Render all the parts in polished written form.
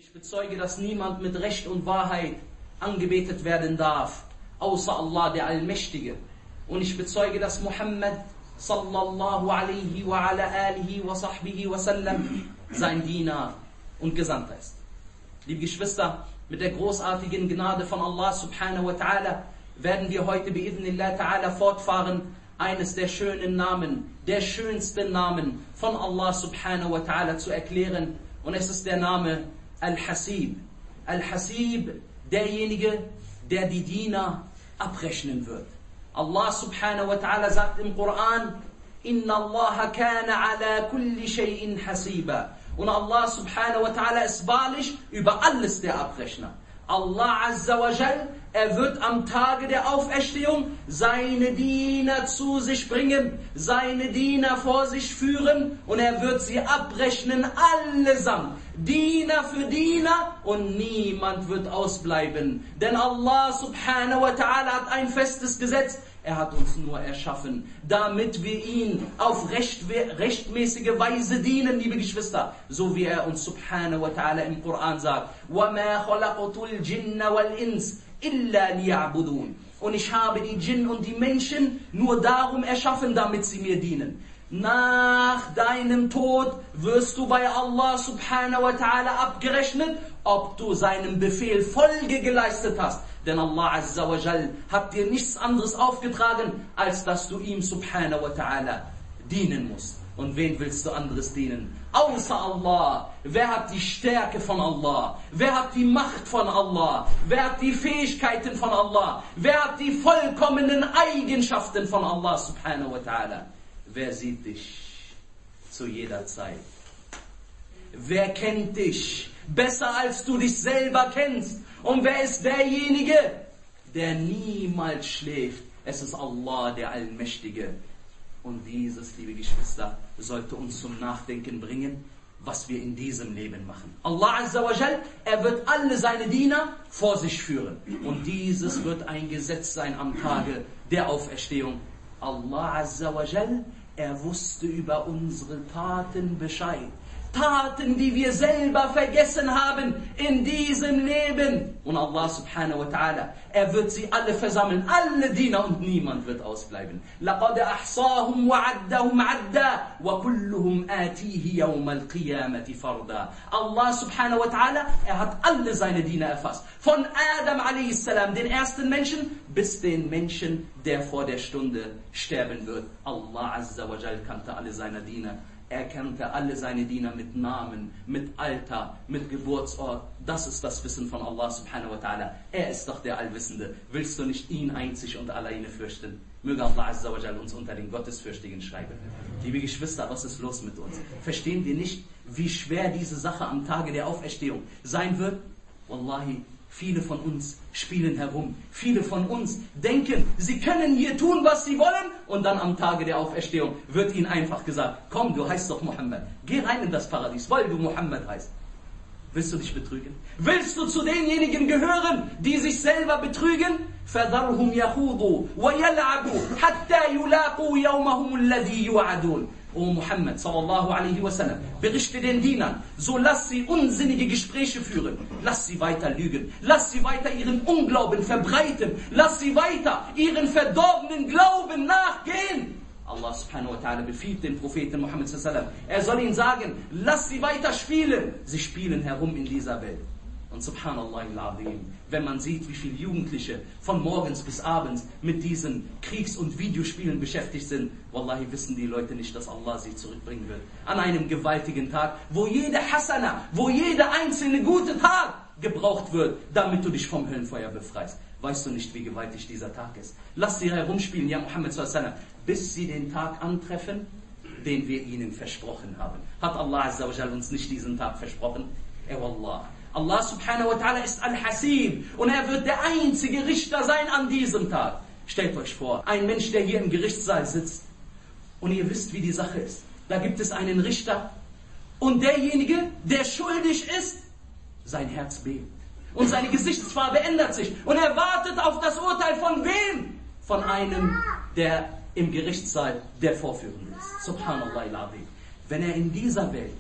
Ich bezeuge, dass niemand mit Recht und Wahrheit angebetet werden darf, außer Allah, der Allmächtige. Und ich bezeuge, dass Muhammad sallallahu alaihi wa ala alihi wa sahbihi wa sallam sein Diener und Gesandter ist. Liebe Geschwister, mit der großartigen Gnade von Allah subhanahu wa ta'ala werden wir heute bi'idhnillah ta'ala fortfahren, eines der schönen Namen, der schönsten Namen von Allah subhanahu wa ta'ala zu erklären. Und es ist der Name Al-Hasib. Al-Hasib, derjenige, der die Diener abrechnen wird. Allah subhanahu wa ta'ala sagt im Koran, Inna Allah kana ala kulli shay'in hasiba. Und Allah subhanahu wa ta'ala ist wahrlich über alles der Abrechner. Allah azza wa jal, er wird am Tage der Auferstehung seine Diener zu sich bringen, seine Diener vor sich führen und er wird sie abrechnen allesamt. Diener für Diener und niemand wird ausbleiben. Denn Allah subhanahu wa ta'ala hat ein festes Gesetz. Er hat uns nur erschaffen, damit wir ihn auf rechtmäßige Weise dienen, liebe Geschwister. So wie er uns subhanahu wa ta'ala im Koran sagt. وَمَا خَلَقْتُ الْجِنَّ وَالْإِنسِ إِلَّا لِيَعْبُدُونَ. Und ich habe die Djinn und die Menschen nur darum erschaffen, damit sie mir dienen. Nach deinem Tod wirst du bei Allah subhanahu wa ta'ala abgerechnet, ob du seinem Befehl Folge geleistet hast. Denn Allah azza wa jal hat dir nichts anderes aufgetragen, als dass du ihm subhanahu wa ta'ala dienen musst. Und wen willst du anderes dienen? Außer Allah. Wer hat die Stärke von Allah? Wer hat die Macht von Allah? Wer hat die Fähigkeiten von Allah? Wer hat die vollkommenen Eigenschaften von Allah subhanahu wa ta'ala? Wer sieht dich zu jeder Zeit? Wer kennt dich besser als du dich selber kennst? Und wer ist derjenige, der niemals schläft? Es ist Allah, der Allmächtige. Und dieses, liebe Geschwister, sollte uns zum Nachdenken bringen, was wir in diesem Leben machen. Allah azza wa jal, er wird alle seine Diener vor sich führen. Und dieses wird ein Gesetz sein am Tage der Auferstehung. Allah azza wa jal, er wusste über unsere Taten Bescheid. Taten, die wir selber vergessen haben in diesem Leben. Und Allah subhanahu wa ta'ala, er wird sie alle versammeln, alle Diener und niemand wird ausbleiben. لَقَدْ أَحْصَاهُمْ وَعَدَّهُمْ عَدَّا وَكُلُّهُمْ آتِيهِ يَوْمَ الْقِيَامَةِ فَرْدًا. Allah subhanahu wa ta'ala, er hat alle seine Diener erfasst. Von Adam a.s., den ersten Menschen, bis den Menschen, der vor der Stunde sterben wird. Allah azza wa jal kannte alle seine Diener. Er kannte alle seine Diener mit Namen, mit Alter, mit Geburtsort. Das ist das Wissen von Allah subhanahu wa ta'ala. Er ist doch der Allwissende. Willst du nicht ihn einzig und alleine fürchten? Möge Allah azza wa jal uns unter den Gottesfürchtigen schreiben. Liebe Geschwister, was ist los mit uns? Verstehen wir nicht, wie schwer diese Sache am Tage der Auferstehung sein wird? Wallahi, viele von uns spielen herum. Viele von uns denken, sie können hier tun, was sie wollen. Und dann am Tage der Auferstehung wird ihnen einfach gesagt, komm, du heißt doch Muhammad. Geh rein in das Paradies, weil du Muhammad heißt. Willst du dich betrügen? Willst du zu denjenigen gehören, die sich selber betrügen? فَذَرْهُمْ يَخُوضُوا وَيَلْعَبُوا حَتَّى يُلَاقُوا يَوْمَهُمُ الَّذِي يُوعَدُونَ. O Muhammad sallallahu alaihi wasallam, berichte den Dienern, so lass sie unsinnige Gespräche führen, lass sie weiter lügen, lass sie weiter ihren Unglauben verbreiten, lass sie weiter ihren verdorbenen Glauben nachgehen. Allah subhanahu wa ta'ala befiehlt den Propheten Muhammad sallallahu alaihi wasallam, er soll ihnen sagen, lass sie weiter spielen. Sie spielen herum in dieser Welt. Und subhanallah al-azim, wenn man sieht, wie viele Jugendliche von morgens bis abends mit diesen Kriegs- und Videospielen beschäftigt sind, wallahi wissen die Leute nicht, dass Allah sie zurückbringen wird. An einem gewaltigen Tag, wo jede Hasana, wo jede einzelne gute Tat gebraucht wird, damit du dich vom Höllenfeuer befreist. Weißt du nicht, wie gewaltig dieser Tag ist? Lass sie herumspielen, ja Muhammad sallallahu alaihi wasallam, bis sie den Tag antreffen, den wir ihnen versprochen haben. Hat Allah azza wa jal uns nicht diesen Tag versprochen? Wallah. Allah subhanahu wa ta'ala ist Al-Hasib und er wird der einzige Richter sein an diesem Tag. Stellt euch vor, ein Mensch, der hier im Gerichtssaal sitzt und ihr wisst, wie die Sache ist. Da gibt es einen Richter und derjenige, der schuldig ist, sein Herz bebt und seine Gesichtsfarbe ändert sich und er wartet auf das Urteil von wem? Von einem, der im Gerichtssaal der Vorführende ist. Subhanallah al-Azim. Wenn er in dieser Welt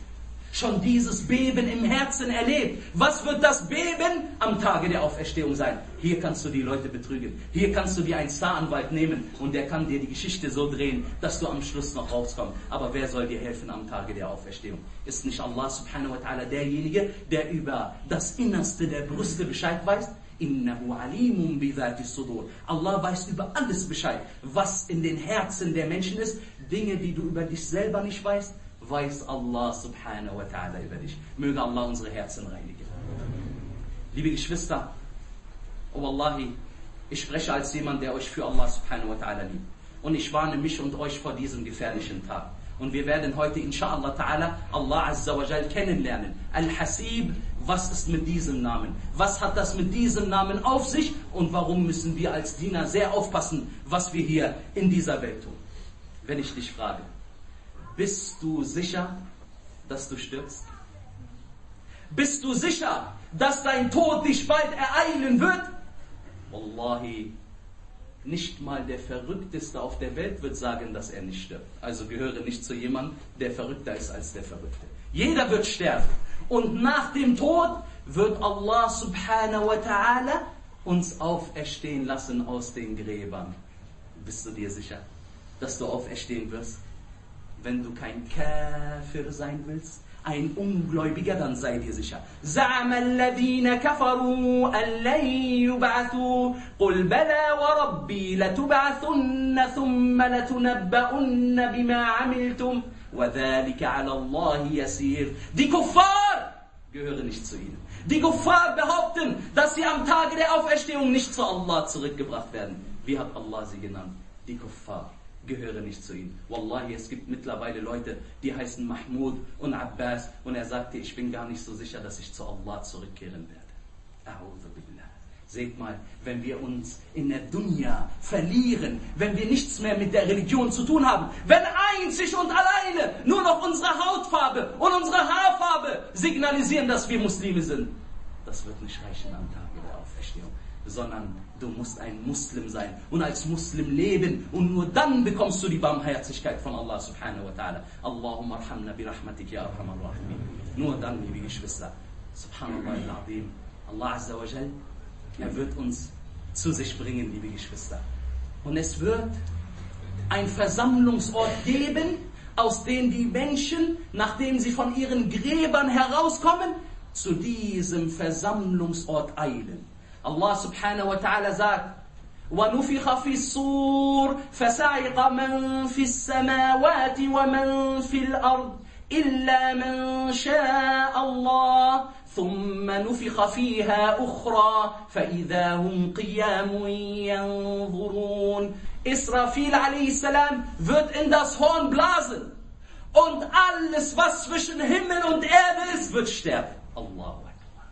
schon dieses Beben im Herzen erlebt. Was wird das Beben am Tage der Auferstehung sein? Hier kannst du die Leute betrügen. Hier kannst du dir einen Staranwalt nehmen und der kann dir die Geschichte so drehen, dass du am Schluss noch rauskommst. Aber wer soll dir helfen am Tage der Auferstehung? Ist nicht Allah subhanahu wa ta'ala derjenige, der über das Innerste der Brüste Bescheid weiß? Innahu alimun bi dhati sudur. Allah weiß über alles Bescheid, was in den Herzen der Menschen ist. Dinge, die du über dich selber nicht weißt, weiß Allah subhanahu wa ta'ala über dich. Möge Allah unsere Herzen reinigen. Liebe Geschwister, oh Wallahi, ich spreche als jemand, der euch für Allah subhanahu wa ta'ala liebt. Und ich warne mich und euch vor diesem gefährlichen Tag. Und wir werden heute inshallah ta'ala Allah azza wa jal kennenlernen. Al-Hasib, was ist mit diesem Namen? Was hat das mit diesem Namen auf sich? Und warum müssen wir als Diener sehr aufpassen, was wir hier in dieser Welt tun? Wenn ich dich frage, bist du sicher, dass du stirbst? Bist du sicher, dass dein Tod dich bald ereilen wird? Wallahi, nicht mal der Verrückteste auf der Welt wird sagen, dass er nicht stirbt. Also gehöre nicht zu jemandem, der verrückter ist als der Verrückte. Jeder wird sterben. Und nach dem Tod wird Allah subhanahu wa ta'ala uns auferstehen lassen aus den Gräbern. Bist du dir sicher, dass du auferstehen wirst? Wenn du kein Kafir sein willst, ein Ungläubiger, dann sei dir sicher. زَعَمَ الَّذِينَ كَفَرُوا أَن لَّن يُبْعَثُوا قُلْ بَلَى وَرَبِّي لَتُبْعَثُنَّ ثُمَّ لَتُنَبَّؤُنَّ بِمَا عَمِلْتُمْ وَذَلِكَ عَلَى اللَّهِ يَسِيرٌ. Die Kuffar gehören nicht zu ihnen. Die Kuffar behaupten, dass sie am Tage der Auferstehung nicht zu Allah zurückgebracht werden. Wie hat Allah sie genannt? Die Kuffar gehöre nicht zu ihnen. Wallahi, es gibt mittlerweile Leute, die heißen Mahmud und Abbas und er sagte, ich bin gar nicht so sicher, dass ich zu Allah zurückkehren werde. A'udhu billah. Seht mal, wenn wir uns in der Dunya verlieren, wenn wir nichts mehr mit der Religion zu tun haben, wenn einzig und alleine nur noch unsere Hautfarbe und unsere Haarfarbe signalisieren, dass wir Muslime sind, das wird nicht reichen am Tage der Auferstehung, sondern du musst ein Muslim sein und als Muslim leben und nur dann bekommst du die Barmherzigkeit von Allah subhanahu wa ta'ala. Allahumma arhamna bi rahmatik ya arhamar rahimin. Nur dann, liebe Geschwister, subhanallah al-azim, Allah azza wa jal, er wird uns zu sich bringen, liebe Geschwister. Und es wird ein Versammlungsort geben, aus dem die Menschen, nachdem sie von ihren Gräbern herauskommen, zu diesem Versammlungsort eilen. Allah subhanahu wa ta'ala sagt, وَنُفِخَ فِي الصُّورِ فَسَعِقَ مَنْ فِي السَّمَاوَاتِ وَمَنْ فِي الْأَرْضِ إِلَّا مَنْ شَاءَ اللَّهُ ثُمَّ نُفِخَ فِيهَا أُخْرَى فَإِذَا هُمْ قِيَامٌ يَنْظُرُونَ. Israfil a.s. wird in das Horn blasen und alles, was zwischen Himmel und Erde ist, wird sterben. Allahu Akbar.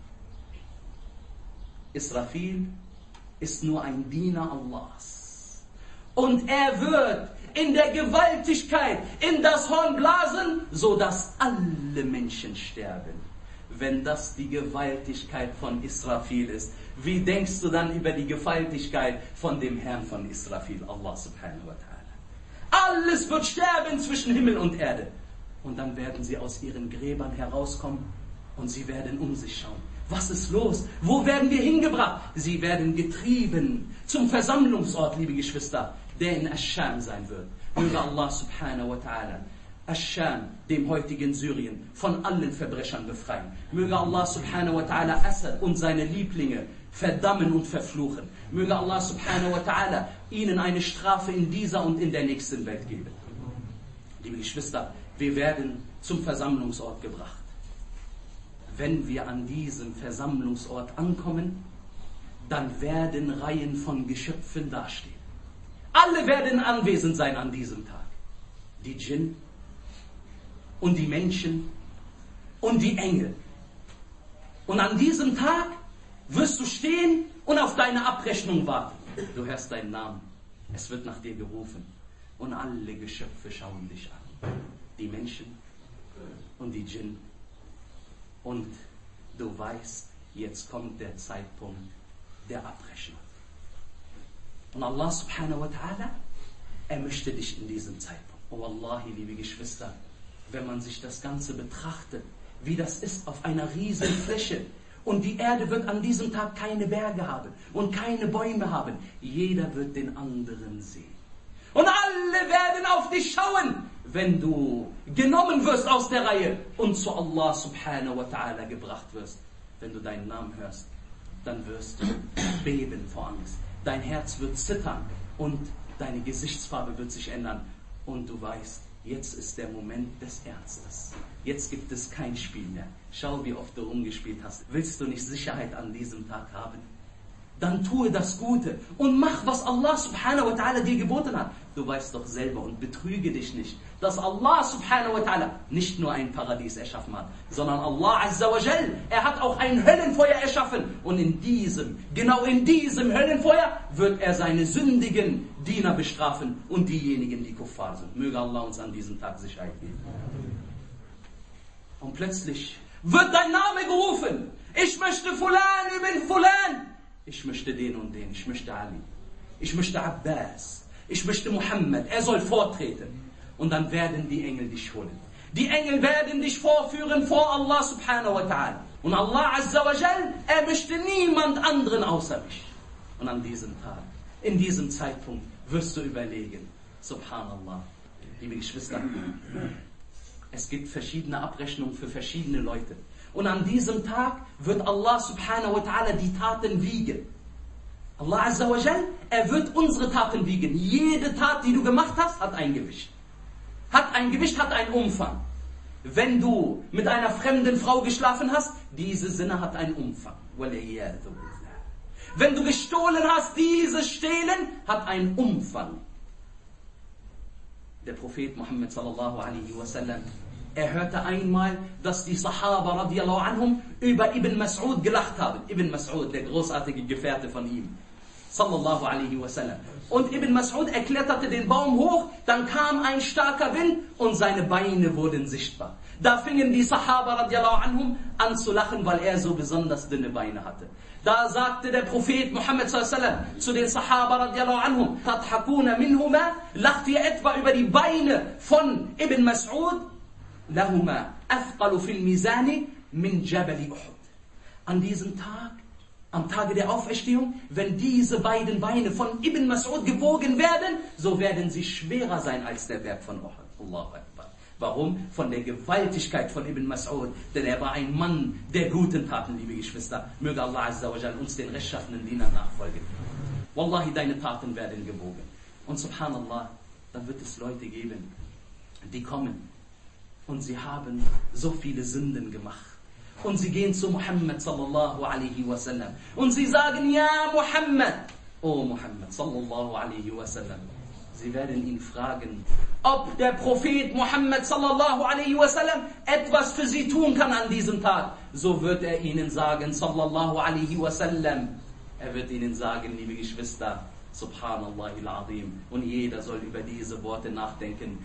Israfil ist nur ein Diener Allahs. Und er wird in der Gewaltigkeit in das Horn blasen, so dass alle Menschen sterben. Wenn das die Gewaltigkeit von Israfil ist, wie denkst du dann über die Gewaltigkeit von dem Herrn von Israfil, Allah subhanahu wa ta'ala? Alles wird sterben zwischen Himmel und Erde. Und dann werden sie aus ihren Gräbern herauskommen und sie werden um sich schauen. Was ist los? Wo werden wir hingebracht? Sie werden getrieben zum Versammlungsort, liebe Geschwister, der in Asch-Scham sein wird. Möge Allah subhanahu wa ta'ala Asch-Scham, dem heutigen Syrien, von allen Verbrechern befreien. Möge Allah subhanahu wa ta'ala Assad und seine Lieblinge verdammen und verfluchen. Möge Allah subhanahu wa ta'ala ihnen eine Strafe in dieser und in der nächsten Welt geben. Liebe Geschwister, wir werden zum Versammlungsort gebracht. Wenn wir an diesem Versammlungsort ankommen, dann werden Reihen von Geschöpfen dastehen. Alle werden anwesend sein an diesem Tag. Die Djinn und die Menschen und die Engel. Und an diesem Tag wirst du stehen und auf deine Abrechnung warten. Du hörst deinen Namen. Es wird nach dir gerufen. Und alle Geschöpfe schauen dich an. Die Menschen und die Djinn. Und du weißt, jetzt kommt der Zeitpunkt der Abrechnung. Und Allah subhanahu wa ta'ala, er möchte dich in diesem Zeitpunkt. Oh Wallahi, liebe Geschwister, wenn man sich das Ganze betrachtet, wie das ist auf einer riesigen Fläche. Und die Erde wird an diesem Tag keine Berge haben und keine Bäume haben. Jeder wird den anderen sehen. Und alle werden auf dich schauen, wenn du genommen wirst aus der Reihe und zu Allah subhanahu wa ta'ala gebracht wirst. Wenn du deinen Namen hörst, dann wirst du beben vor Angst. Dein Herz wird zittern und deine Gesichtsfarbe wird sich ändern. Und du weißt, jetzt ist der Moment des Ernstes. Jetzt gibt es kein Spiel mehr. Schau, wie oft du rumgespielt hast. Willst du nicht Sicherheit an diesem Tag haben? Dann tue das Gute und mach, was Allah subhanahu wa ta'ala dir geboten hat. Du weißt doch selber und betrüge dich nicht, dass Allah subhanahu wa ta'ala nicht nur ein Paradies erschaffen hat, sondern Allah azza wa jal, er hat auch ein Höllenfeuer erschaffen. Und genau in diesem Höllenfeuer wird er seine sündigen Diener bestrafen und diejenigen, die Kuffar sind. Möge Allah uns an diesem Tag Sicherheit geben. Und plötzlich wird dein Name gerufen. Ich möchte Fulan ibn Fulan. Ich möchte den und den. Ich möchte Ali. Ich möchte Abbas. Ich möchte Muhammad. Er soll vortreten. Und dann werden die Engel dich holen. Die Engel werden dich vorführen vor Allah subhanahu wa ta'ala. Und Allah azza wa jal, er möchte niemand anderen außer mich. Und an diesem Tag, in diesem Zeitpunkt, wirst du überlegen, subhanallah, liebe Geschwister, es gibt verschiedene Abrechnungen für verschiedene Leute. Und an diesem Tag wird Allah subhanahu wa ta'ala die Taten wiegen. Allah azza wa jal, er wird unsere Taten wiegen. Jede Tat, die du gemacht hast, hat ein Gewicht. Hat ein Gewicht, hat einen Umfang. Wenn du mit einer fremden Frau geschlafen hast, diese Sinne hat einen Umfang. Wenn du gestohlen hast, dieses Stehlen hat einen Umfang. Der Prophet Muhammad sallallahu alaihi wasallam, er hörte einmal, dass die Sahaba radiallahu anhum über Ibn Mas'ud gelacht haben. Ibn Mas'ud, der großartige Gefährte von ihm. Sallallahu alaihi wasallam. Und Ibn Mas'ud erkletterte den Baum hoch, dann kam ein starker Wind und seine Beine wurden sichtbar. Da fingen die Sahaba radiallahu anhum an zu lachen, weil er so besonders dünne Beine hatte. Da sagte der Prophet Muhammad sallallahu alaihi wasallam zu den Sahaba radiallahu anhum, Tadhakuna minhuma, lacht ihr etwa über die Beine von Ibn Mas'ud? Lahuma athqalu fil mizani min Jabali Uhud. An diesem Tag, am Tage der Auferstehung, wenn diese beiden Beine von Ibn Mas'ud gewogen werden, so werden sie schwerer sein als der Berg von Uhud. Allahu Akbar. Warum? Von der Gewaltigkeit von Ibn Mas'ud. Denn er war ein Mann der guten Taten, liebe Geschwister. Möge Allah azza wa jal uns den rechtschaffenen Dienern nachfolgen. Wallahi, deine Taten werden gewogen. Und subhanallah, dann wird es Leute geben, die kommen und sie haben so viele Sünden gemacht. Und sie gehen zu Muhammad sallallahu alaihi wasallam und sie sagen, ja Muhammad, oh Muhammad sallallahu alaihi wasallam. Sie werden ihn fragen, ob der Prophet Muhammad sallallahu alaihi wasallam etwas für sie tun kann an diesem Tag. So wird er ihnen sagen, sallallahu alaihi wasallam. Er wird ihnen sagen, liebe Geschwister, Subhanallahil Azim. Und jeder soll über diese Worte nachdenken.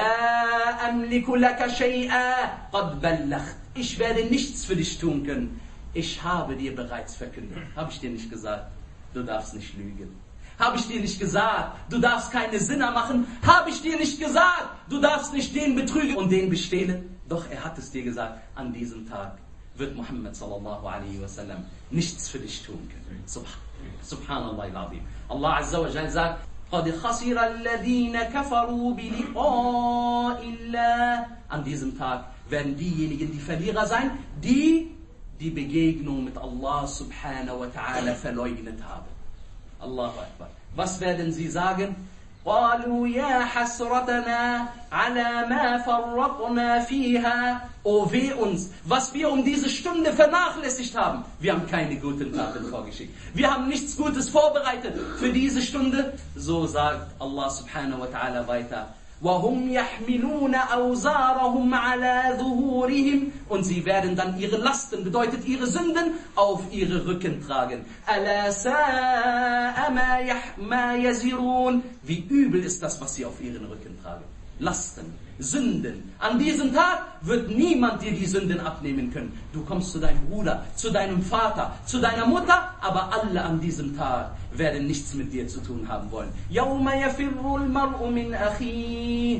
La amliku laka shay'a qad ballacht. Ich werde nichts für dich tun können. Ich habe dir bereits verkündet. Habe ich dir nicht gesagt, du darfst nicht lügen? Habe ich dir nicht gesagt, du darfst keine Sinner machen? Habe ich dir nicht gesagt, du darfst nicht den betrügen und den bestehlen? Doch er hat es dir gesagt, an diesem Tag wird Muhammad sallallahu alaihi wasallam nichts für dich tun können. Subhanallah al-Azim. Allah azza wa jalla sagt, قَدْ خَسِرَ الَّذِينَ كَفَرُوا بِلِقَاءِ اللَّهِ. An diesem Tag werden diejenigen die Verlierer sein, die die Begegnung mit Allah subhanahu wa ta'ala verleugnet haben. Allahu Akbar. Was werden sie sagen? قالوا يا حسرتنا على ما فرطنا فيها. Oh weh uns, was wir um diese Stunde vernachlässigt haben. Wir haben keine guten Taten vorgeschickt. Wir haben nichts Gutes vorbereitet für diese Stunde. So sagt Allah subhanahu wa ta'ala weiter. وَهُمْ يَحْمِلُونَ أَوْزَارَهُمْ عَلَى ظُهُورِهِمْ. Und sie werden dann ihre Lasten, bedeutet ihre Sünden, auf ihre Rücken tragen. أَلَا سَاءَ مَا يَزِرُونَ. Wie übel ist das, was sie auf ihren Rücken tragen. Lasten. Sünden. An diesem Tag wird niemand dir die Sünden abnehmen können. Du kommst zu deinem Bruder, zu deinem Vater, zu deiner Mutter, aber alle an diesem Tag werden nichts mit dir zu tun haben wollen. يَوْمَ يَفِرُّ الْمَرْءُ مِنْ أَخِيهِ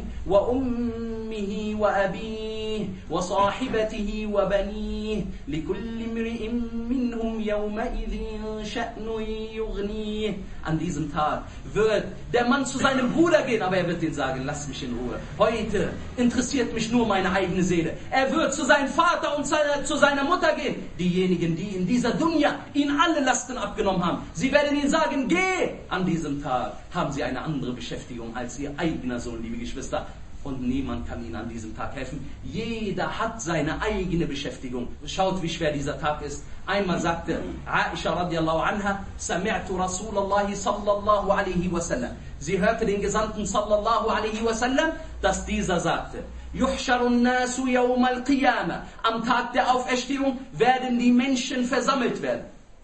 وَأُمِّهِ وَأَبِيهِ وَصَاحِبَتِهِ وَبَنِيهِ لِكُلِّ امْرِئٍ مِّنْهُمْ يَوْمَئِذٍ شَأْنٌ يُغْنِيهِ. An diesem Tag wird der Mann zu seinem Bruder gehen, aber er wird ihm sagen, lass mich in Ruhe. Heute interessiert mich nur meine eigene Seele. Er wird zu seinem Vater und zu seiner Mutter gehen. Diejenigen, die in dieser Dunya ihn alle Lasten abgenommen haben, sie werden ihm sagen, geh! An diesem Tag haben sie eine andere Beschäftigung als ihr eigener Sohn, liebe Geschwister. Und niemand kann ihnen an diesem Tag helfen. Jeder hat seine eigene Beschäftigung. Schaut, wie schwer dieser Tag ist. Einmal sagte Aisha radiallahu anha, Sami'tu Rasulallah sallallahu alaihi wasallam. Sie hörte den Gesandten sallallahu alaihi wasallam, dass dieser sagte, Yuhsharun nasu yawm al-qiyamah. Am Tag der Auferstehung werden die Menschen versammelt werden.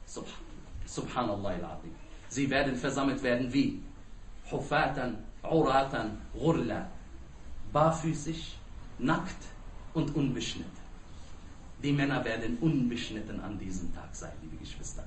Subhanallah al-Azim. Sie werden versammelt werden wie? Hufatan, Uratan, Ghurla. Barfüßig, nackt und unbeschnitten. Die Männer werden unbeschnitten an diesem Tag sein, liebe Geschwister.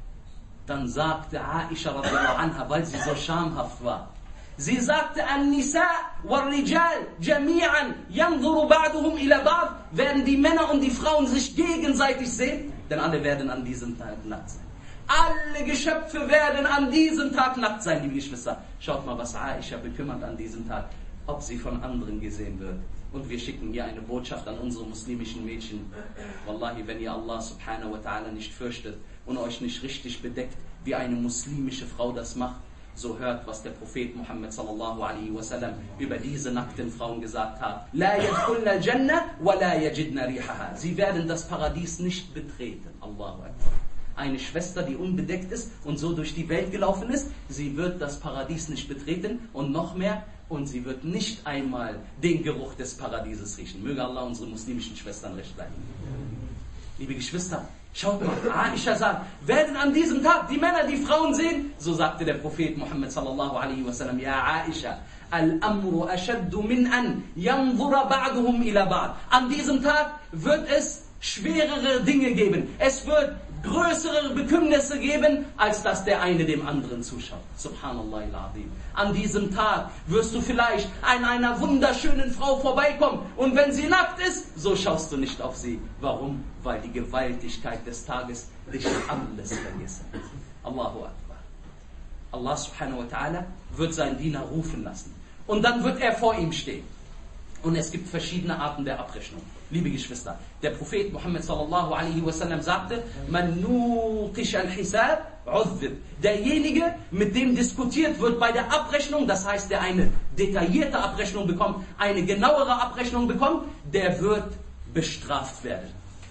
Dann sagte Aisha radiallahu anha, weil sie so schamhaft war, sie sagte, An-Nisa wal-Rijal jami'an yanzuru ba'duhum ila ba'd, werden die Männer und die Frauen sich gegenseitig sehen, denn alle werden an diesem Tag nackt sein. Alle Geschöpfe werden an diesem Tag nackt sein, liebe Geschwister. Schaut mal, was Aisha bekümmert an diesem Tag, ob sie von anderen gesehen wird. Und wir schicken hier eine Botschaft an unsere muslimischen Mädchen. Wallahi, wenn ihr Allah subhanahu wa ta'ala nicht fürchtet und euch nicht richtig bedeckt, wie eine muslimische Frau das macht, so hört, was der Prophet Muhammad sallallahu alaihi wasallam über diese nackten Frauen gesagt hat. La yadkhulna al-Jannah wa la yajidna rihaha. Sie werden das Paradies nicht betreten. Allahu Akbar. Eine Schwester, die unbedeckt ist und so durch die Welt gelaufen ist, sie wird das Paradies nicht betreten und noch mehr, und sie wird nicht einmal den Geruch des Paradieses riechen. Möge Allah unsere muslimischen Schwestern recht leiten. Liebe Geschwister, schaut mal, Aisha sagt, werden an diesem Tag die Männer die Frauen sehen? So sagte der Prophet Muhammad sallallahu alaihi wasallam, ja Aisha, al-amru ashaddu min an yanzura ba'duhum ila ba'd. An diesem Tag wird es schwerere Dinge geben. Es wird größere Bekümnisse geben, als dass der eine dem anderen zuschaut. Subhanallah al-Azim. An diesem Tag wirst du vielleicht an einer wunderschönen Frau vorbeikommen und wenn sie nackt ist, so schaust du nicht auf sie. Warum? Weil die Gewaltigkeit des Tages dich alles vergessen lässt. Allahu Akbar. Allah subhanahu wa ta'ala wird seinen Diener rufen lassen. Und dann wird er vor ihm stehen. Und es gibt verschiedene Arten der Abrechnung. Liebe Geschwister, der Prophet Muhammad sallallahu alaihi wasallam sagte, Man nuqish al-hisab uzib. Derjenige, mit dem diskutiert wird bei der Abrechnung, das heißt, der eine detaillierte Abrechnung bekommt, eine genauere Abrechnung bekommt, der wird bestraft werden.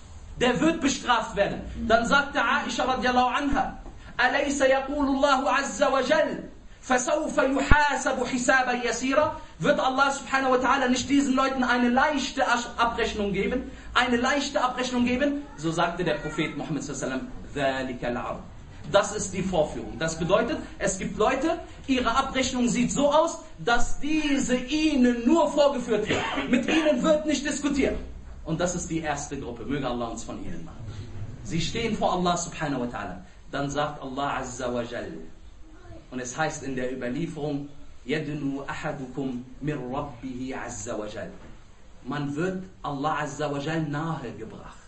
Der wird bestraft werden. Dann sagte Aisha radiallahu anha, Alaysa yaqulu Allahu azza wa jal, فَسَوْفَ يُحَاسَبُ حِسَابًا يَسِيرًا. Wird Allah subhanahu wa ta'ala nicht diesen Leuten eine leichte Abrechnung geben? Eine leichte Abrechnung geben? So sagte der Prophet Muhammad sallallahu alaihi wasallam, das ist die Vorführung. Das bedeutet, es gibt Leute, ihre Abrechnung sieht so aus, dass diese ihnen nur vorgeführt wird. Mit ihnen wird nicht diskutiert. Und das ist die erste Gruppe. Möge Allah uns von ihnen machen. Sie stehen vor Allah subhanahu wa ta'ala. Dann sagt Allah azza wa jal, und es heißt in der Überlieferung, يَدْنُوا أَحَدُكُمْ مِنْ رَبِّهِ عَزَّ وَجَلْ. Man wird Allah Azza wa Jal nahe gebracht.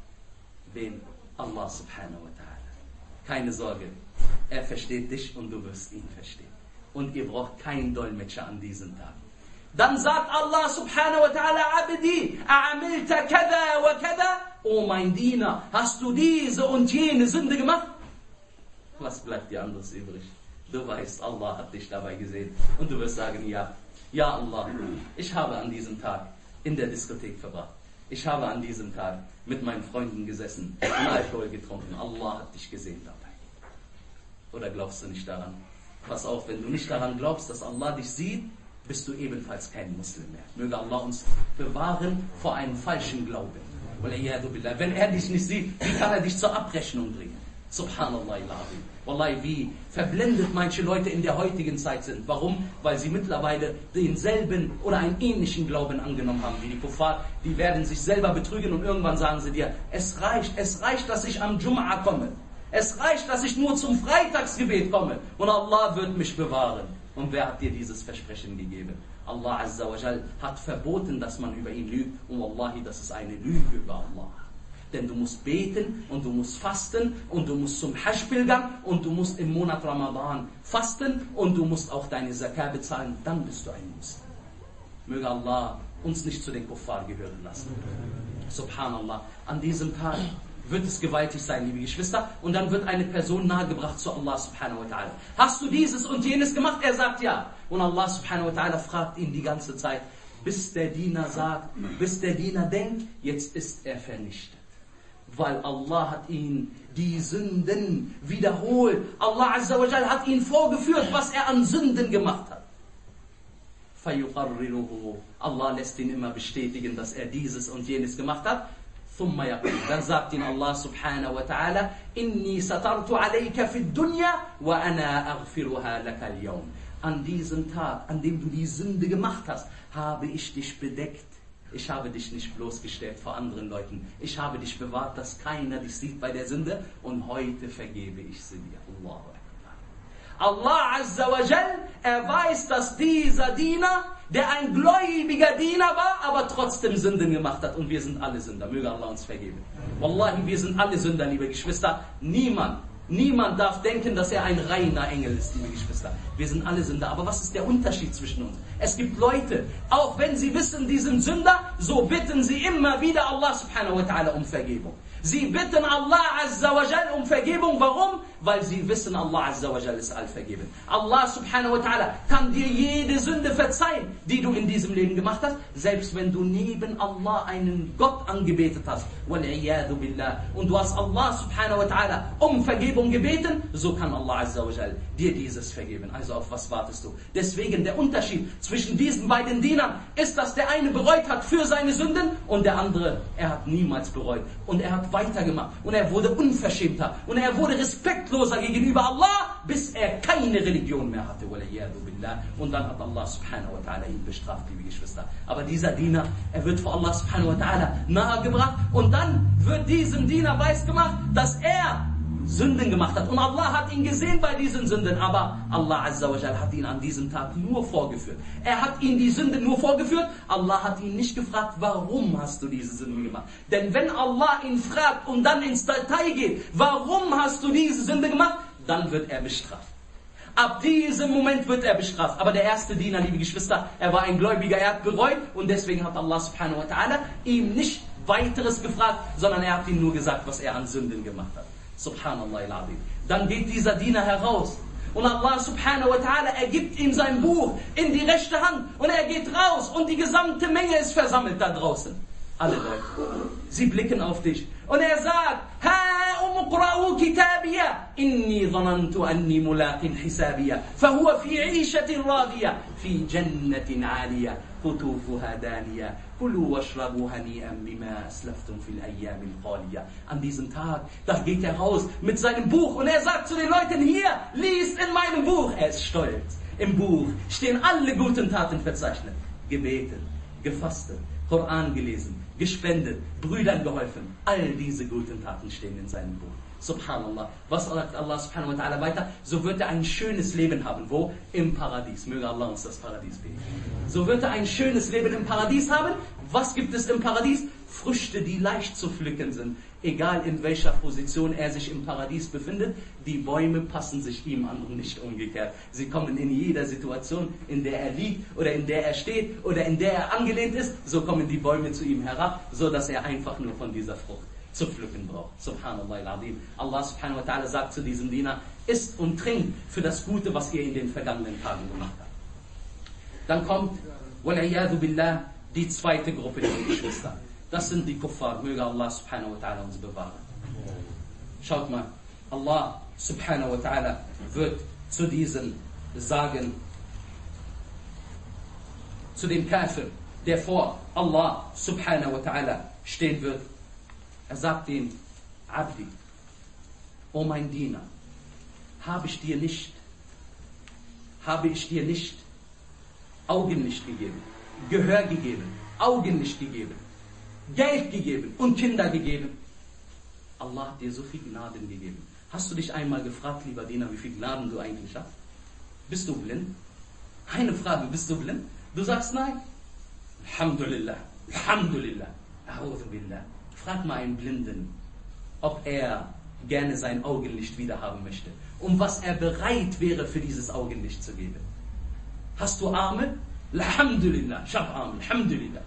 Wem? Allah subhanahu wa ta'ala. Keine Sorge, er versteht dich und du wirst ihn verstehen. Und ihr braucht keinen Dolmetscher an diesem Tag. Dann sagt Allah subhanahu wa ta'ala, Abdi, a'amilta kada wa kada. O mein Diener, hast du diese und jene Sünde gemacht? Was bleibt dir anderes übrig? Du weißt, Allah hat dich dabei gesehen. Und du wirst sagen, ja, ja Allah, ich habe an diesem Tag in der Diskothek verbracht. Ich habe an diesem Tag mit meinen Freunden gesessen und Alkohol getrunken. Allah hat dich gesehen dabei. Oder glaubst du nicht daran? Pass auf, wenn du nicht daran glaubst, dass Allah dich sieht, bist du ebenfalls kein Muslim mehr. Möge Allah uns bewahren vor einem falschen Glauben. Wenn er dich nicht sieht, wie kann er dich zur Abrechnung bringen? Subhanallah al-Azim. Wallahi, wie verblendet manche Leute in der heutigen Zeit sind. Warum? Weil sie mittlerweile denselben oder einen ähnlichen Glauben angenommen haben wie die Kuffar. Die werden sich selber betrügen und irgendwann sagen sie dir, es reicht, dass ich am Jum'a komme. Es reicht, dass ich nur zum Freitagsgebet komme und Allah wird mich bewahren. Und wer hat dir dieses Versprechen gegeben? Allah Azza wa Jal hat verboten, dass man über ihn lügt. Und Wallahi, das ist eine Lüge über Allah. Denn du musst beten und du musst fasten und du musst zum Hajj pilgern und du musst im Monat Ramadan fasten und du musst auch deine Zakah bezahlen. Dann bist du ein Muslim. Möge Allah uns nicht zu den Kuffar gehören lassen. Subhanallah. An diesem Tag wird es gewaltig sein, liebe Geschwister. Und dann wird eine Person nahegebracht zu Allah subhanahu wa ta'ala. Hast du dieses und jenes gemacht? Er sagt ja. Und Allah subhanahu wa ta'ala fragt ihn die ganze Zeit, bis der Diener sagt, bis der Diener denkt, jetzt ist er vernichtet. Weil Allah hat ihn die Sünden wiederholt. Allah Azza wa Jal hat ihn vorgeführt, was er an Sünden gemacht hat. Allah lässt ihn immer bestätigen, dass er dieses und jenes gemacht hat. Dann sagt ihn Allah subhanahu wa ta'ala, Inni satartu alayka fid dunya wa ana aghfiruha laka al-yawm. An diesem Tag, an dem du die Sünde gemacht hast, habe ich dich bedeckt. Ich habe dich nicht bloßgestellt vor anderen Leuten. Ich habe dich bewahrt, dass keiner dich sieht bei der Sünde. Und heute vergebe ich sie dir. Allah Azza wa Jal, er weiß, dass dieser Diener, der ein gläubiger Diener war, aber trotzdem Sünden gemacht hat. Und wir sind alle Sünder. Möge Allah uns vergeben. Wallahi, wir sind alle Sünder, liebe Geschwister. Niemand darf denken, dass er ein reiner Engel ist, liebe Geschwister. Wir sind alle Sünder. Aber was ist der Unterschied zwischen uns? Es gibt Leute, auch wenn sie wissen, die sind Sünder, so bitten sie immer wieder Allah subhanahu wa ta'ala um Vergebung. Sie bitten Allah Azza wa Jal um Vergebung. Warum? Weil sie wissen, Allah Azza wa Jal ist allvergeben. Allah subhanahu wa ta'ala kann dir jede Sünde verzeihen, die du in diesem Leben gemacht hast, selbst wenn du neben Allah einen Gott angebetet hast. Wal-iyadu billah. Und du hast Allah subhanahu wa ta'ala um Vergebung gebeten, so kann Allah Azza wa Jal dir dieses vergeben. Also auf was wartest du? Deswegen der Unterschied zwischen diesen beiden Dienern ist, dass der eine bereut hat für seine Sünden und der andere, er hat niemals bereut. Und er hat weitergemacht. Und er wurde unverschämter. Und er wurde respektloser gegenüber Allah, bis er keine Religion mehr hatte. Und dann hat Allah subhanahu wa ta'ala ihn bestraft, liebe Geschwister. Aber dieser Diener, er wird vor Allah subhanahu wa ta'ala nahegebracht. Und dann wird diesem Diener weisgemacht, dass er Sünden gemacht hat. Und Allah hat ihn gesehen bei diesen Sünden. Aber Allah Azza wa Jal hat ihn an diesem Tag nur vorgeführt. Er hat ihn die Sünden nur vorgeführt. Allah hat ihn nicht gefragt, warum hast du diese Sünden gemacht? Denn wenn Allah ihn fragt und dann ins Detail geht, warum hast du diese Sünde gemacht? Dann wird er bestraft. Ab diesem Moment wird er bestraft. Aber der erste Diener, liebe Geschwister, er war ein Gläubiger, er hat bereut. Und deswegen hat Allah subhanahu wa ta'ala ihm nicht weiteres gefragt, sondern er hat ihm nur gesagt, was er an Sünden gemacht hat. Subhanallah al-Azim. Dann geht dieser Diener heraus. Und Allah subhanahu wa ta'ala, er gibt ihm sein Buch in die rechte Hand. Und er geht raus. Und die gesamte Menge ist versammelt da draußen. Alle Leute. Sie blicken auf dich. Und er sagt, Ha umqra'u kitabiya, inni dhanantu anni mulaqin hisabiya, fahuwa fi 'ishatin radiya, fi jannatin 'aliya, qutufuha daniya, kulu washrabu hani'an bima aslaftum fil ayyamil qaliya. An diesem Tag, da geht er raus mit seinem Buch und er sagt zu den Leuten, hier, liest in meinem Buch. Er ist stolz. Im Buch stehen alle guten Taten verzeichnet. Gebetet, gefastet, Koran gelesen, gespendet, Brüdern geholfen. All diese guten Taten stehen in seinem Buch. Subhanallah. Was sagt Allah subhanahu wa ta'ala weiter? So wird er ein schönes Leben haben. Wo? Im Paradies. Möge Allah uns das Paradies bieten. So wird er ein schönes Leben im Paradies haben. Was gibt es im Paradies? Früchte, die leicht zu pflücken sind. Egal in welcher Position er sich im Paradies befindet, die Bäume passen sich ihm an und nicht umgekehrt. Sie kommen in jeder Situation, in der er liegt oder in der er steht oder in der er angelehnt ist, so kommen die Bäume zu ihm herab, so dass er einfach nur von dieser Frucht zu pflücken braucht. Subhanallah al-Azim. Allah subhanahu wa ta'ala sagt zu diesem Diener, isst und trinkt für das Gute, was ihr in den vergangenen Tagen gemacht habt. Dann kommt, wal-iyadu billah, die zweite Gruppe der Geschwister. Das sind die Kuffar. Möge Allah subhanahu wa ta'ala uns bewahren. Schaut mal, Allah subhanahu wa ta'ala wird zu diesen sagen, zu dem Kafir, der vor Allah subhanahu wa ta'ala stehen wird. Er sagt ihm, Abdi, O mein Diener, habe ich dir nicht Augenlicht gegeben, Gehör gegeben, Augenlicht gegeben, Geld gegeben und Kinder gegeben? Allah hat dir so viel Gnaden gegeben. Hast du dich einmal gefragt, lieber Diener, wie viel Gnaden du eigentlich hast? Bist du blind? Eine Frage, bist du blind? Du sagst nein. Alhamdulillah, Alhamdulillah, A'udhu Billah. Frag mal einen Blinden, ob er gerne sein Augenlicht wiederhaben möchte. Um was er bereit wäre, für dieses Augenlicht zu geben. Hast du Arme? Alhamdulillah, ich hab Arme, Alhamdulillah.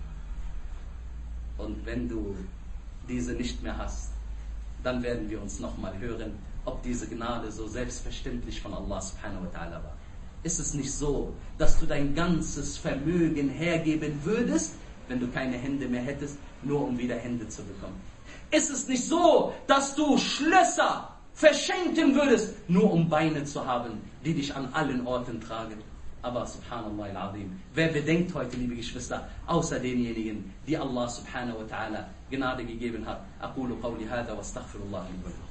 Und wenn du diese nicht mehr hast, dann werden wir uns nochmal hören, ob diese Gnade so selbstverständlich von Allah subhanahu wa ta'ala war. Ist es nicht so, dass du dein ganzes Vermögen hergeben würdest, wenn du keine Hände mehr hättest, nur um wieder Hände zu bekommen? Ist es nicht so, dass du Schlösser verschenken würdest, nur um Beine zu haben, die dich an allen Orten tragen? Aber subhanallah al-azim, wer bedenkt heute, liebe Geschwister, außer denjenigen, die Allah subhanahu wa ta'ala Gnade gegeben hat? Aqulu qawli hada wa astaghfirullah li wa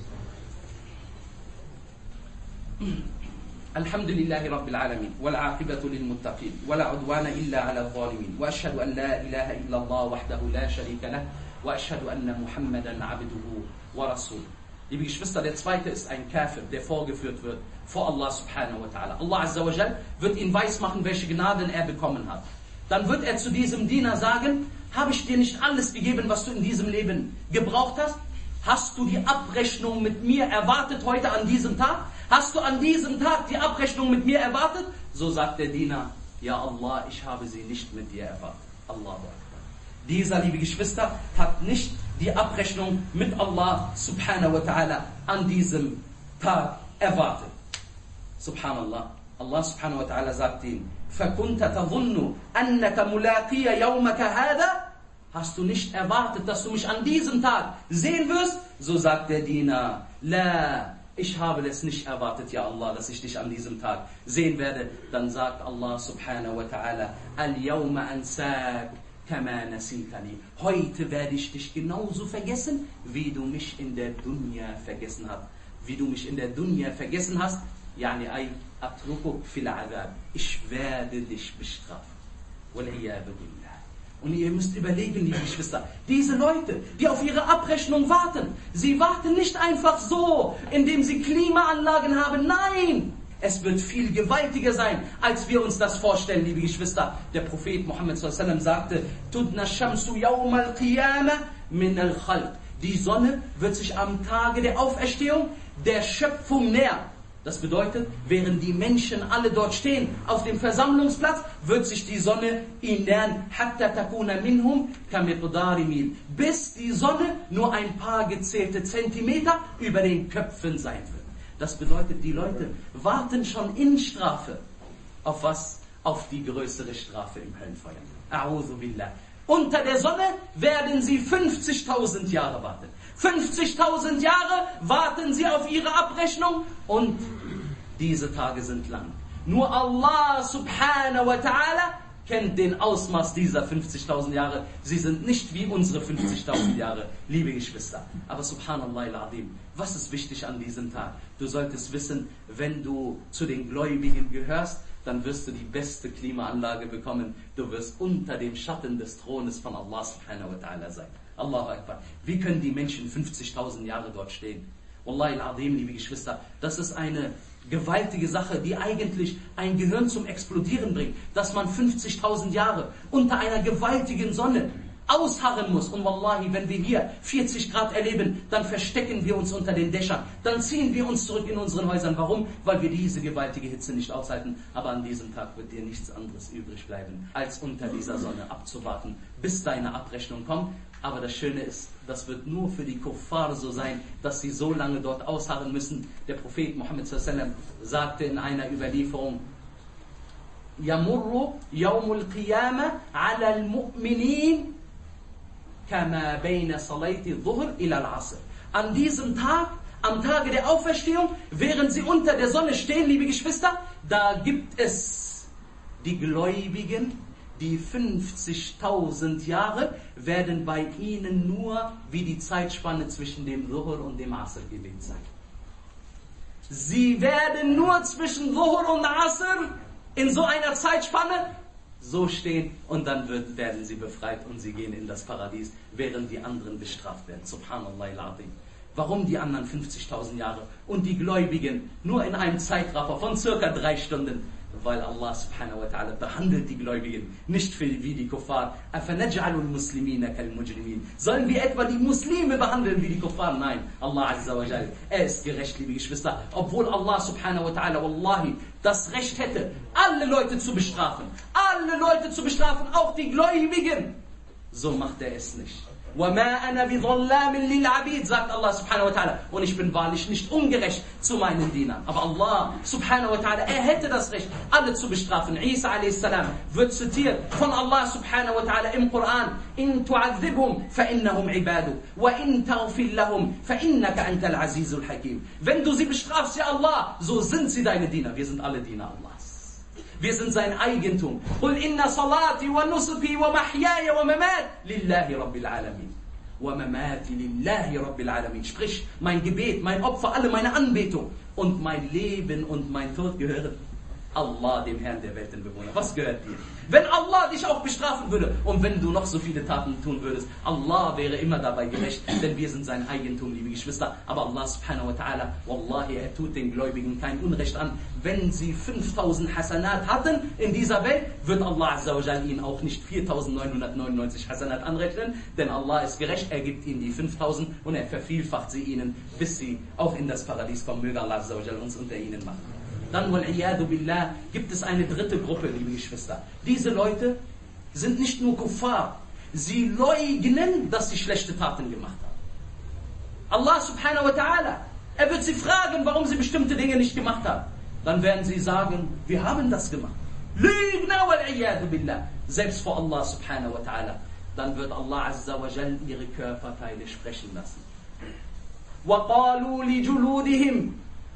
lakum. Alhamdulillahi rabbil alamin, wal aqibatu lil muttaqin, wala udwana illa ala adh-dhalimin, wa ashhadu an la ilaha illa Allah wahdahu la sharika lah, wa ashhadu anna Muhammadan abduhu wa rasuluh. Liebe Geschwister, der zweite ist ein Kafir, der vorgeführt wird vor Allah subhanahu wa ta'ala. Allah azza wa jal wird ihn weismachen, welche Gnaden er bekommen hat. Dann wird er zu diesem Diener sagen: Habe ich dir nicht alles gegeben, was du in diesem Leben gebraucht hast? Hast du die Abrechnung mit mir erwartet heute an diesem Tag? Hast du an diesem Tag die Abrechnung mit mir erwartet? So sagt der Diener: Ja Allah, ich habe sie nicht mit dir erwartet. Allahu Akbar. Dieser, liebe Geschwister, hat nicht die Abrechnung mit Allah subhanahu wa ta'ala an diesem Tag erwartet. Subhanallah. Allah subhanahu wa ta'ala sagt ihm: فَكُنْتَ تَظُنُّ أَنَّكَ مُلَاقِيَ يَوْمَكَ هَذَا? Hast du nicht erwartet, dass du mich an diesem Tag sehen wirst? So sagt der Diener: La, ich habe es nicht erwartet, ja Allah, dass ich dich an diesem Tag sehen werde. Dann sagt Allah subhanahu wa ta'ala: Al-yawma ansak kama nasitani. Heute werde ich dich genauso vergessen, wie du mich in der Dunya vergessen hast. Wie du mich in der Dunya vergessen hast, yani ay atrukuk fil adab. Ich werde dich bestrafen. Wal-iyadu billah. Und ihr müsst überlegen, liebe Geschwister, diese Leute, die auf ihre Abrechnung warten, sie warten nicht einfach so, indem sie Klimaanlagen haben. Nein! Es wird viel gewaltiger sein, als wir uns das vorstellen, liebe Geschwister. Der Prophet Muhammad sallallahu alaihi wasallam sagte: Tudna shamsu yawm al-qiyamah min al-khalq. Die Sonne wird sich am Tage der Auferstehung der Schöpfung nähern. Das bedeutet, während die Menschen alle dort stehen, auf dem Versammlungsplatz, wird sich die Sonne ihnen nähern, hatta takuna minhum kamiqdari mil, bis die Sonne nur ein paar gezählte Zentimeter über den Köpfen sein wird. Das bedeutet, die Leute warten schon in Strafe. Auf was? Auf die größere Strafe im Höllenfeuer. A'udhu billah. Unter der Sonne werden sie 50.000 Jahre warten. 50.000 Jahre warten sie auf ihre Abrechnung und diese Tage sind lang. Nur Allah subhanahu wa ta'ala kennt den Ausmaß dieser 50.000 Jahre. Sie sind nicht wie unsere 50.000 Jahre, liebe Geschwister. Aber subhanallah al-azim, was ist wichtig an diesem Tag? Du solltest wissen, wenn du zu den Gläubigen gehörst, dann wirst du die beste Klimaanlage bekommen. Du wirst unter dem Schatten des Thrones von Allah subhanahu wa ta'ala sein. Allahu Akbar. Wie können die Menschen 50.000 Jahre dort stehen? Wallahi al-azim, liebe Geschwister, das ist eine gewaltige Sache, die eigentlich ein Gehirn zum Explodieren bringt, dass man 50.000 Jahre unter einer gewaltigen Sonne ausharren muss. Und wallahi, wenn wir hier 40 Grad erleben, dann verstecken wir uns unter den Dächern, dann ziehen wir uns zurück in unseren Häusern. Warum? Weil wir diese gewaltige Hitze nicht aushalten. Aber an diesem Tag wird dir nichts anderes übrig bleiben, als unter dieser Sonne abzuwarten, bis deine Abrechnung kommt. Aber das Schöne ist, das wird nur für die Kuffar so sein, dass sie so lange dort ausharren müssen. Der Prophet Muhammad sallallahu alaihi wasallam sagte in einer Überlieferung: Yamurru yawmul qiyamah ala al-mu'minin kama bayna salati dhuhr ila al-asr. An diesem Tag, am Tage der Auferstehung, während sie unter der Sonne stehen, liebe Geschwister, da gibt es die Gläubigen, Die 50.000 Jahre werden bei ihnen nur wie die Zeitspanne zwischen dem Dhuhr und dem Asr-Gebet sein. Sie werden nur zwischen Dhuhr und Asr in so einer Zeitspanne so stehen und dann werden sie befreit und sie gehen in das Paradies, während die anderen bestraft werden. Subhanallah al-Azim. Warum die anderen 50.000 Jahre und die Gläubigen nur in einem Zeitraffer von circa 3 Stunden? Weil Allah subhanahu wa ta'ala behandelt die Gläubigen nicht wie die Kuffar. Sollen wir etwa die Muslime behandeln wie die Kuffar? Nein, Allah azza wa jal, ist gerecht, liebe Geschwister. Obwohl Allah subhanahu wa ta'ala wallahi das Recht hätte, alle Leute zu bestrafen. Alle Leute zu bestrafen, auch die Gläubigen. So macht er es nicht. وَمَا أَنَا بِظَلَّامٍ لِلْعَبِيدِ, sagt Allah subhanahu wa ta'ala. Und ich bin wahrlich nicht ungerecht zu meinen Dienern. Aber Allah subhanahu wa ta'ala, er hätte das Recht, alle zu bestrafen. Isa a.s. wird zitiert von Allah subhanahu wa ta'ala im Koran. إِن تُعَذِّبْهُمْ فَإِنَّهُمْ عِبَادُكَ وَإِن تَغْفِرْ لَهُمْ فَإِنَّكَ أَنْتَ الْعَزِيزُ الْحَكِيمُ. Wenn du sie bestrafst, ja Allah, so sind sie deine Diener. Wir sind alle Diener Allahs. Wir sind sein Eigentum. قُلْ إِنَّ صَلَاتِي وَنُسُكِي وَمَحْيَايَ وَمَمَاتِ لِلَّهِ رَبِّ الْعَالَمِينَ وَمَمَاتِ لِلَّهِ رَبِّ الْعَالَمِينَ. Sprich, mein Gebet, mein Opfer, alle meine Anbetung und mein Leben und mein Tod gehören Allah, dem Herrn der Weltenbewohner. Was gehört dir? Wenn Allah dich auch bestrafen würde und wenn du noch so viele Taten tun würdest, Allah wäre immer dabei gerecht, denn wir sind sein Eigentum, liebe Geschwister. Aber Allah subhanahu wa ta'ala, wallahi, er tut den Gläubigen kein Unrecht an. Wenn sie 5000 Hasanat hatten in dieser Welt, wird Allah azza wa jal ihnen auch nicht 4999 Hasanat anrechnen, denn Allah ist gerecht, er gibt ihnen die 5000 und er vervielfacht sie ihnen, bis sie auch in das Paradies kommen. Möge Allah azza wa jal uns unter ihnen machen. Dann, wal-iyadu billah, gibt es eine dritte Gruppe, liebe Geschwister. Diese Leute sind nicht nur Kuffar, sie leugnen, dass sie schlechte Taten gemacht haben. Allah subhanahu wa ta'ala, er wird sie fragen, warum sie bestimmte Dinge nicht gemacht haben. Dann werden sie sagen, wir haben das gemacht. Lügner, wal-iyadu billah. Selbst vor Allah subhanahu wa ta'ala. Dann wird Allah azza wa jal ihre Körperteile sprechen lassen. وَقَالُوا لِجُلُودِهِمْ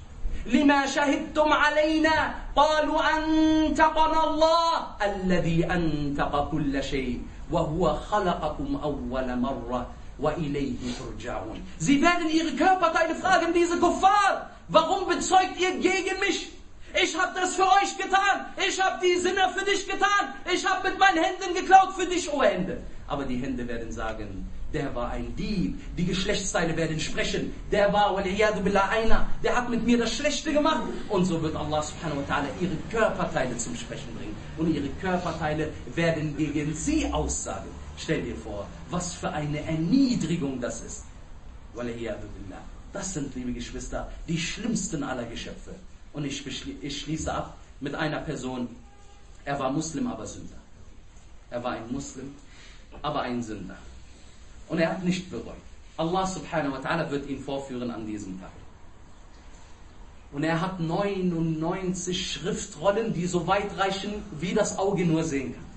لما شهدتم علينا قالوا أنطقنا الله الذي أنطق كل شيء وهو خلقكم أول مرة وإليه ترجعون. Sie werden ihre Körperteile fragen, diese Kuffar, warum bezeugt ihr gegen mich? Ich habe das für euch getan, ich habe die Sinne für dich getan, ich habe mit meinen Händen geklaut für dich, o Hände. Aber die Hände werden sagen, der war ein Dieb. Die Geschlechtsteile werden sprechen. Der war, waliyadu billah, einer, der hat mit mir das Schlechte gemacht. Und so wird Allah subhanahu wa ta'ala ihre Körperteile zum Sprechen bringen. Und ihre Körperteile werden gegen sie aussagen. Stell dir vor, was für eine Erniedrigung das ist. Waliyadu billah. Das sind, liebe Geschwister, die schlimmsten aller Geschöpfe. Und ich schließe ab mit einer Person. Er war Muslim, aber Sünder. Er war ein Muslim, aber ein Sünder. Und er hat nicht bereut. Allah subhanahu wa ta'ala wird ihn vorführen an diesem Tag. Und er hat 99 Schriftrollen, die so weit reichen, wie das Auge nur sehen kann.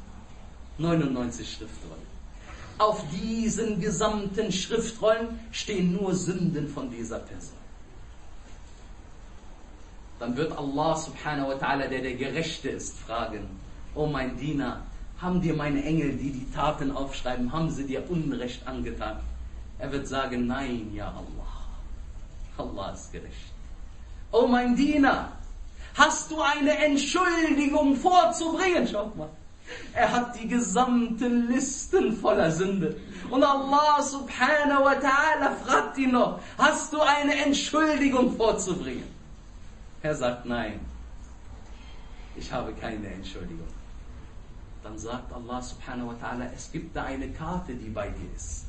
99 Schriftrollen. Auf diesen gesamten Schriftrollen stehen nur Sünden von dieser Person. Dann wird Allah subhanahu wa ta'ala, der Gerechte ist, fragen, O mein Diener, haben dir meine Engel, die die Taten aufschreiben, haben sie dir Unrecht angetan? Er wird sagen, nein, ja Allah. Allah ist gerecht. O mein Diener, hast du eine Entschuldigung vorzubringen? Schaut mal. Er hat die gesamten Listen voller Sünde. Und Allah subhanahu wa ta'ala fragt ihn noch, hast du eine Entschuldigung vorzubringen? Er sagt, nein, ich habe keine Entschuldigung. Dann sagt Allah subhanahu wa ta'ala, es gibt da eine Karte, die bei dir ist.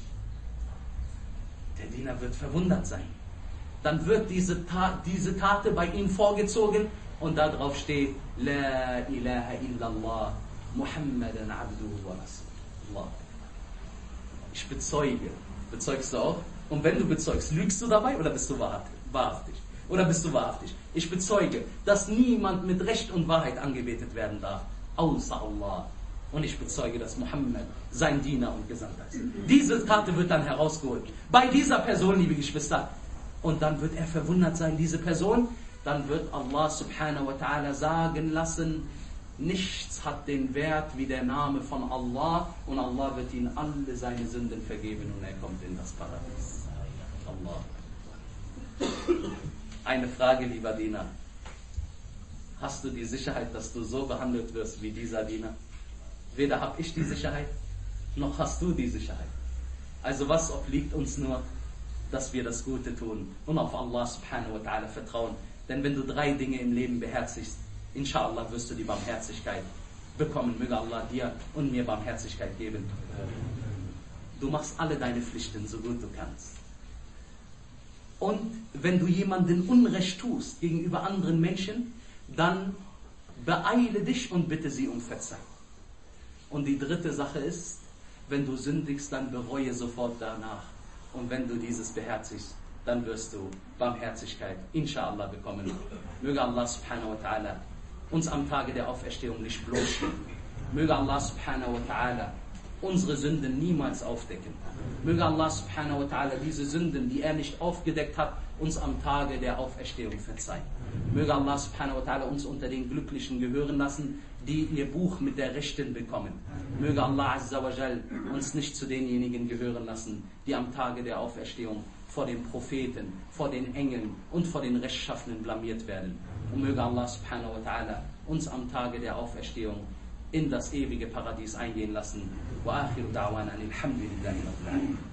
Der Diener wird verwundert sein. Dann wird diese Karte bei ihm vorgezogen und da drauf steht, La ilaha illallah, Muhammadan abduhu wa rasulullah. Ich bezeuge. Bezeugst du auch? Und wenn du bezeugst, lügst du dabei oder bist du wahrhaftig? Oder bist du wahrhaftig? Ich bezeuge, dass niemand mit Recht und Wahrheit angebetet werden darf, außer Allah. Und ich bezeuge, dass Muhammad sein Diener und Gesandter ist. Diese Karte wird dann herausgeholt. Bei dieser Person, liebe Geschwister. Und dann wird er verwundert sein, diese Person. Dann wird Allah subhanahu wa ta'ala sagen lassen, Nichts hat den Wert wie der Name von Allah, und Allah wird ihm alle seine Sünden vergeben und er kommt in das Paradies. Allah. Eine Frage, lieber Diener. Hast du die Sicherheit, dass du so behandelt wirst wie dieser Diener? Weder habe ich die Sicherheit, noch hast du die Sicherheit. Also was obliegt uns nur, dass wir das Gute tun und auf Allah subhanahu wa ta'ala vertrauen. Denn wenn du 3 Dinge im Leben beherzigst, inshallah wirst du die Barmherzigkeit bekommen. Möge Allah dir und mir Barmherzigkeit geben. Du machst alle deine Pflichten so gut du kannst. Und wenn du jemandem Unrecht tust gegenüber anderen Menschen, dann beeile dich und bitte sie um Verzeihung. Und die 3. Sache ist, wenn du sündigst, dann bereue sofort danach. Und wenn du dieses beherzigst, dann wirst du Barmherzigkeit, inshallah, bekommen. Möge Allah subhanahu wa ta'ala uns am Tage der Auferstehung nicht bloßstellen. Möge Allah subhanahu wa ta'ala unsere Sünden niemals aufdecken. Möge Allah subhanahu wa ta'ala diese Sünden, die er nicht aufgedeckt hat, uns am Tage der Auferstehung verzeihen. Möge Allah subhanahu wa ta'ala uns unter den Glücklichen gehören lassen, die ihr Buch mit der Rechten bekommen. Möge Allah azza wa jal uns nicht zu denjenigen gehören lassen, die am Tage der Auferstehung vor den Propheten, vor den Engeln und vor den Rechtschaffenen blamiert werden. Und möge Allah subhanahu wa ta'ala uns am Tage der Auferstehung in das ewige Paradies eingehen lassen. Wa akhiru da'wana alhamdulillahi rabbil alamin.